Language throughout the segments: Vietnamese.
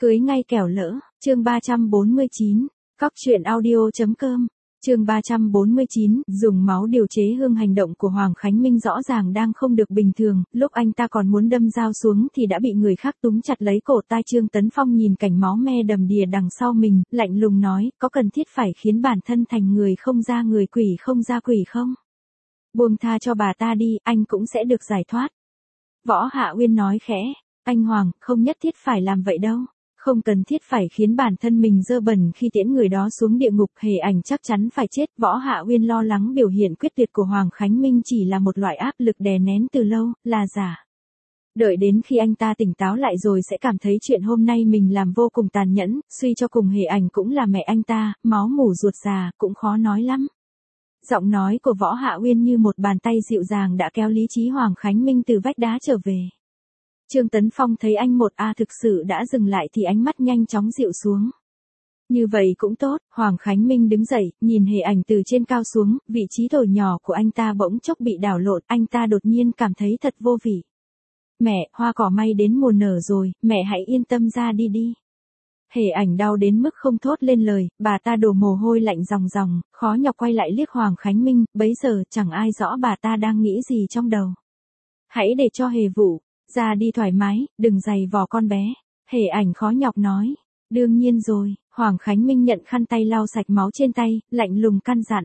Cưới ngay kẻo lỡ, chương 349, cóc truyện audio.com, chương 349, dùng máu điều chế hương. Hành động của Hoàng Khánh Minh rõ ràng đang không được bình thường, lúc anh ta còn muốn đâm dao xuống thì đã bị người khác túm chặt lấy cổ tay. Trương Tấn Phong nhìn cảnh máu me đầm đìa đằng sau mình, lạnh lùng nói, có cần thiết phải khiến bản thân thành người không ra người quỷ không ra quỷ không? Buông tha cho bà ta đi, anh cũng sẽ được giải thoát. Võ Hạ Uyên nói khẽ, anh Hoàng, không nhất thiết phải làm vậy đâu. Không cần thiết phải khiến bản thân mình dơ bẩn khi tiễn người đó xuống địa ngục. Hề Ảnh chắc chắn phải chết. Võ Hạ Uyên lo lắng biểu hiện quyết tuyệt của Hoàng Khánh Minh chỉ là một loại áp lực đè nén từ lâu, là giả. Đợi đến khi anh ta tỉnh táo lại rồi sẽ cảm thấy chuyện hôm nay mình làm vô cùng tàn nhẫn. Suy cho cùng Hề Ảnh cũng là mẹ anh ta, máu mủ ruột già, cũng khó nói lắm. Giọng nói của Võ Hạ Uyên như một bàn tay dịu dàng đã kéo lý trí Hoàng Khánh Minh từ vách đá trở về. Trương Tấn Phong thấy anh thực sự đã dừng lại thì ánh mắt nhanh chóng dịu xuống. Như vậy cũng tốt. Hoàng Khánh Minh đứng dậy, nhìn Hề Ảnh từ trên cao xuống, vị trí thổi nhỏ của anh ta bỗng chốc bị đảo lộn, anh ta đột nhiên cảm thấy thật vô vị. Mẹ, hoa cỏ may đến mùa nở rồi, mẹ hãy yên tâm ra đi đi. Hề Ảnh đau đến mức không thốt lên lời, bà ta đổ mồ hôi lạnh ròng ròng, khó nhọc quay lại liếc Hoàng Khánh Minh, bấy giờ chẳng ai rõ bà ta đang nghĩ gì trong đầu. Hãy để cho Hề Vũ ra đi thoải mái, đừng giày vò con bé. Hề Ảnh khó nhọc nói. Đương nhiên rồi. Hoàng Khánh Minh nhận khăn tay lau sạch máu trên tay, lạnh lùng căn dặn.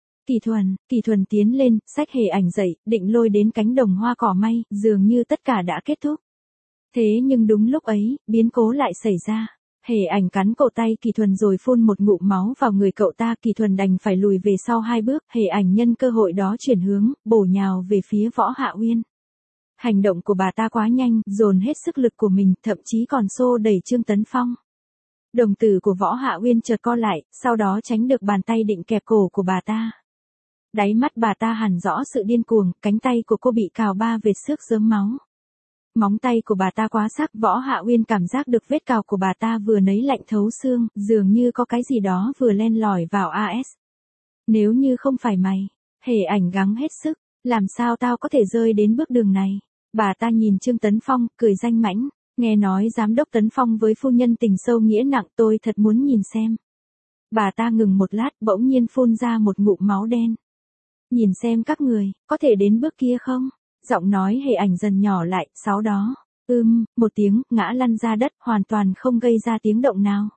Kỳ Thuần tiến lên, xách Hề Ảnh dậy, định lôi đến cánh đồng hoa cỏ may, dường như tất cả đã kết thúc. Thế nhưng đúng lúc ấy, biến cố lại xảy ra. Hề Ảnh cắn cổ tay Kỳ Thuần rồi phun một ngụm máu vào người cậu ta. Kỳ Thuần đành phải lùi về sau 2 bước. Hề Ảnh nhân cơ hội đó chuyển hướng, bổ nhào về phía Võ Hạ Uyên. Hành động của bà ta quá nhanh, dồn hết sức lực của mình, thậm chí còn xô đẩy Trương Tấn Phong. Đồng tử của Võ Hạ Uyên chợt co lại, sau đó tránh được bàn tay định kẹp cổ của bà ta. Đáy mắt bà ta hằn rõ sự điên cuồng, cánh tay của cô bị cào 3 vệt xước rớm máu. Móng tay của bà ta quá sắc. Võ Hạ Uyên cảm giác được vết cào của bà ta vừa nấy lạnh thấu xương, dường như có cái gì đó vừa len lỏi vào AS. Nếu như không phải mày. Hề Ảnh gắng hết sức. Làm sao tao có thể rơi đến bước đường này? Bà ta nhìn Trương Tấn Phong, cười danh mãnh. Nghe nói giám đốc Tấn Phong với phu nhân tình sâu nghĩa nặng, tôi thật muốn nhìn xem. Bà ta ngừng một lát, bỗng nhiên phun ra một ngụm máu đen. Nhìn xem các người, có thể đến bước kia không? Giọng nói Hề Ảnh dần nhỏ lại, sau đó, một tiếng, ngã lăn ra đất, hoàn toàn không gây ra tiếng động nào.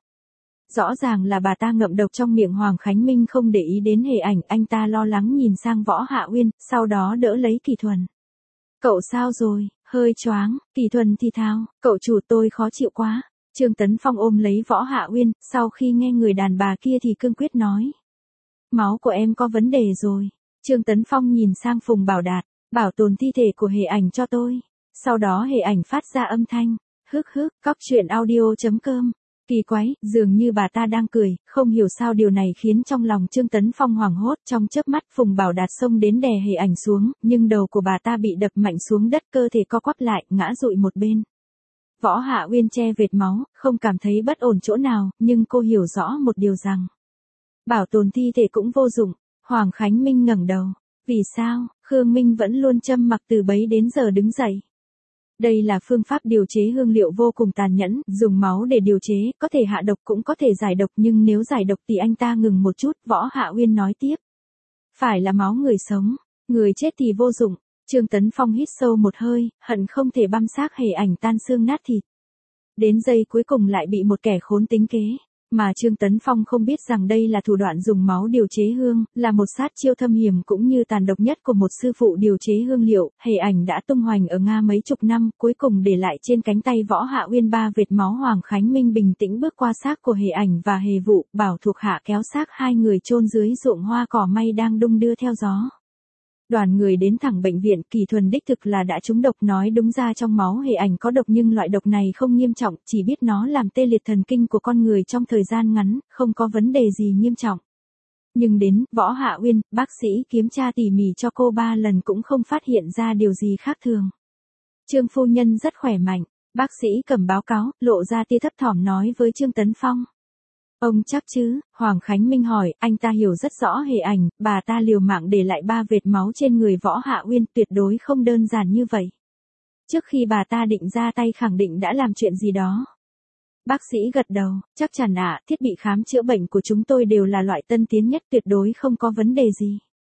Rõ ràng là bà ta ngậm độc trong miệng. Hoàng Khánh Minh không để ý đến Hề Ảnh, anh ta lo lắng nhìn sang Võ Hạ Uyên, sau đó đỡ lấy Kỳ Thuần. Cậu sao rồi, hơi choáng. Kỳ Thuần thì thào, cậu chủ tôi khó chịu quá. Trương Tấn Phong ôm lấy Võ Hạ Uyên, sau khi nghe người đàn bà kia thì cương quyết nói. Máu của em có vấn đề rồi. Trương Tấn Phong nhìn sang Phùng Bảo Đạt, bảo tồn thi thể của Hề Ảnh cho tôi. Sau đó Hề Ảnh phát ra âm thanh, cóc truyện audio.com. Kỳ quái, dường như bà ta đang cười, không hiểu sao điều này khiến trong lòng Trương Tấn Phong hoảng hốt. Trong chớp mắt Phùng Bảo Đạt xông đến đè Hề Ảnh xuống, nhưng đầu của bà ta bị đập mạnh xuống đất, cơ thể co quắp lại, ngã dụi một bên. Võ Hạ Uyên che vệt máu, không cảm thấy bất ổn chỗ nào, nhưng cô hiểu rõ một điều rằng bảo tồn thi thể cũng vô dụng. Hoàng Khánh Minh ngẩng đầu. Vì sao? Khương Minh vẫn luôn trầm mặc từ bấy đến giờ đứng dậy. Đây là phương pháp điều chế hương liệu vô cùng tàn nhẫn, dùng máu để điều chế, có thể hạ độc cũng có thể giải độc, nhưng nếu giải độc thì anh ta ngừng một chút. Võ Hạ Uyên nói tiếp. Phải là máu người sống, người chết thì vô dụng. Trương Tấn Phong hít sâu một hơi, hận không thể băm xác Hề Ảnh tan xương nát thịt. Đến giây cuối cùng lại bị một kẻ khốn tính kế. Mà Trương Tấn Phong không biết rằng đây là thủ đoạn dùng máu điều chế hương, là một sát chiêu thâm hiểm cũng như tàn độc nhất của một sư phụ điều chế hương liệu. Hề Ảnh đã tung hoành ở Nga mấy chục năm, cuối cùng để lại trên cánh tay Võ Hạ Uyên 3 vệt máu. Hoàng Khánh Minh bình tĩnh bước qua xác của Hề Ảnh và Hề Vũ, bảo thuộc hạ kéo xác hai người chôn dưới ruộng hoa cỏ may đang đung đưa theo gió. Đoàn người đến thẳng bệnh viện. Kỳ Thuần đích thực là đã trúng độc, nói đúng ra trong máu Hề Ảnh có độc, nhưng loại độc này không nghiêm trọng, chỉ biết nó làm tê liệt thần kinh của con người trong thời gian ngắn, không có vấn đề gì nghiêm trọng. Nhưng đến Võ Hạ Uyên, bác sĩ kiểm tra tỉ mỉ cho cô 3 lần cũng không phát hiện ra điều gì khác thường. Trương phu nhân rất khỏe mạnh. Bác sĩ cầm báo cáo, lộ ra tia thấp thỏm nói với Trương Tấn Phong. Ông chắc chứ? Hoàng Khánh Minh hỏi. Anh ta hiểu rất rõ Hề Ảnh, bà ta liều mạng để lại 3 vệt máu trên người Võ Hạ Uyên, tuyệt đối không đơn giản như vậy. Trước khi bà ta định ra tay khẳng định đã làm chuyện gì đó. Bác sĩ gật đầu, chắc chắn ạ, thiết bị khám chữa bệnh của chúng tôi đều là loại tân tiến nhất, tuyệt đối không có vấn đề gì.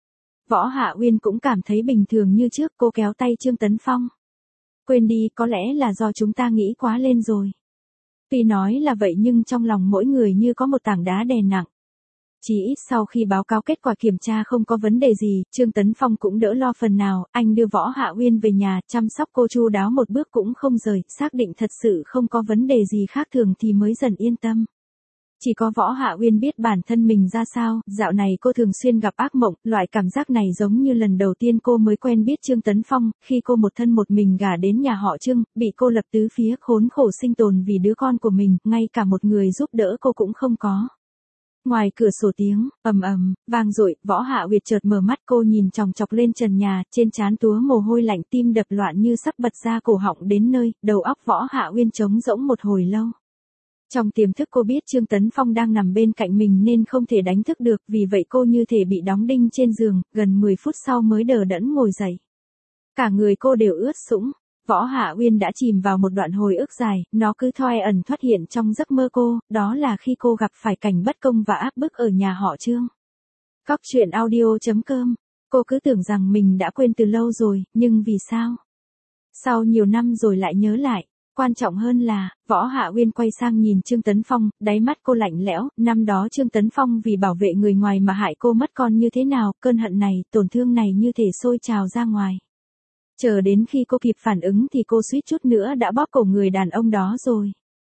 Võ Hạ Uyên cũng cảm thấy bình thường như trước, cô kéo tay Trương Tấn Phong. Quên đi, có lẽ là do chúng ta nghĩ quá lên rồi. Tuy nói là vậy nhưng trong lòng mỗi người như có một tảng đá đè nặng. Chỉ ít sau khi báo cáo kết quả kiểm tra không có vấn đề gì, Trương Tấn Phong cũng đỡ lo phần nào, anh đưa Võ Hạ Uyên về nhà, chăm sóc cô chu đáo một bước cũng không rời, xác định thật sự không có vấn đề gì khác thường thì mới dần yên tâm. Chỉ có Võ Hạ Uyên biết bản thân mình ra sao, dạo này cô thường xuyên gặp ác mộng, loại cảm giác này giống như lần đầu tiên cô mới quen biết Trương Tấn Phong, khi cô một thân một mình gả đến nhà họ Trương, bị cô lập tứ phía khốn khổ sinh tồn vì đứa con của mình, ngay cả một người giúp đỡ cô cũng không có. Ngoài cửa sổ tiếng ầm ầm vang dội, Võ Hạ Uyên chợt mở mắt, cô nhìn chòng chọc lên trần nhà, trên trán túa mồ hôi lạnh, tim đập loạn như sắp bật ra cổ họng đến nơi, đầu óc Võ Hạ Uyên trống rỗng một hồi lâu. Trong tiềm thức cô biết Trương Tấn Phong đang nằm bên cạnh mình nên không thể đánh thức được, vì vậy cô như thể bị đóng đinh trên giường, gần 10 phút sau mới đờ đẫn ngồi dậy. Cả người cô đều ướt sũng. Võ Hạ Uyên đã chìm vào một đoạn hồi ức dài, nó cứ thoai ẩn thoát hiện trong giấc mơ cô, đó là khi cô gặp phải cảnh bất công và áp bức ở nhà họ Trương. Cóc truyện audio.com. Cô cứ tưởng rằng mình đã quên từ lâu rồi, nhưng vì sao? Sau nhiều năm rồi lại nhớ lại. Quan trọng hơn là, Võ Hạ Uyên quay sang nhìn Trương Tấn Phong, đáy mắt cô lạnh lẽo, năm đó Trương Tấn Phong vì bảo vệ người ngoài mà hại cô mất con như thế nào, cơn hận này, tổn thương này như thể sôi trào ra ngoài. Chờ đến khi cô kịp phản ứng thì cô suýt chút nữa đã bóp cổ người đàn ông đó rồi.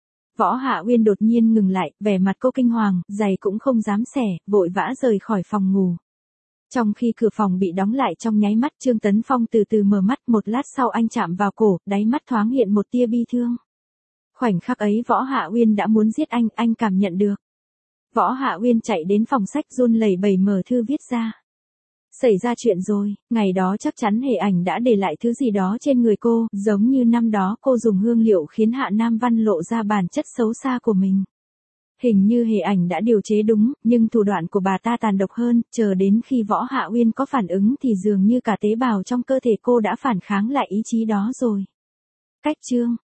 Võ Hạ Uyên đột nhiên ngừng lại, vẻ mặt cô kinh hoàng, giày cũng không dám xẻ, vội vã rời khỏi phòng ngủ. Trong khi cửa phòng bị đóng lại trong nháy mắt, Trương Tấn Phong từ từ mở mắt, một lát sau anh chạm vào cổ, đáy mắt thoáng hiện một tia bi thương. Khoảnh khắc ấy Võ Hạ Uyên đã muốn giết anh cảm nhận được. Võ Hạ Uyên chạy đến phòng sách run lẩy bẩy mở thư viết ra. Xảy ra chuyện rồi, ngày đó chắc chắn Hề Ảnh đã để lại thứ gì đó trên người cô, giống như năm đó cô dùng hương liệu khiến Hạ Nam Văn lộ ra bản chất xấu xa của mình. Hình như Hề Ảnh đã điều chế đúng, nhưng thủ đoạn của bà ta tàn độc hơn, chờ đến khi Võ Hạ Uyên có phản ứng thì dường như cả tế bào trong cơ thể cô đã phản kháng lại ý chí đó rồi. Cách chương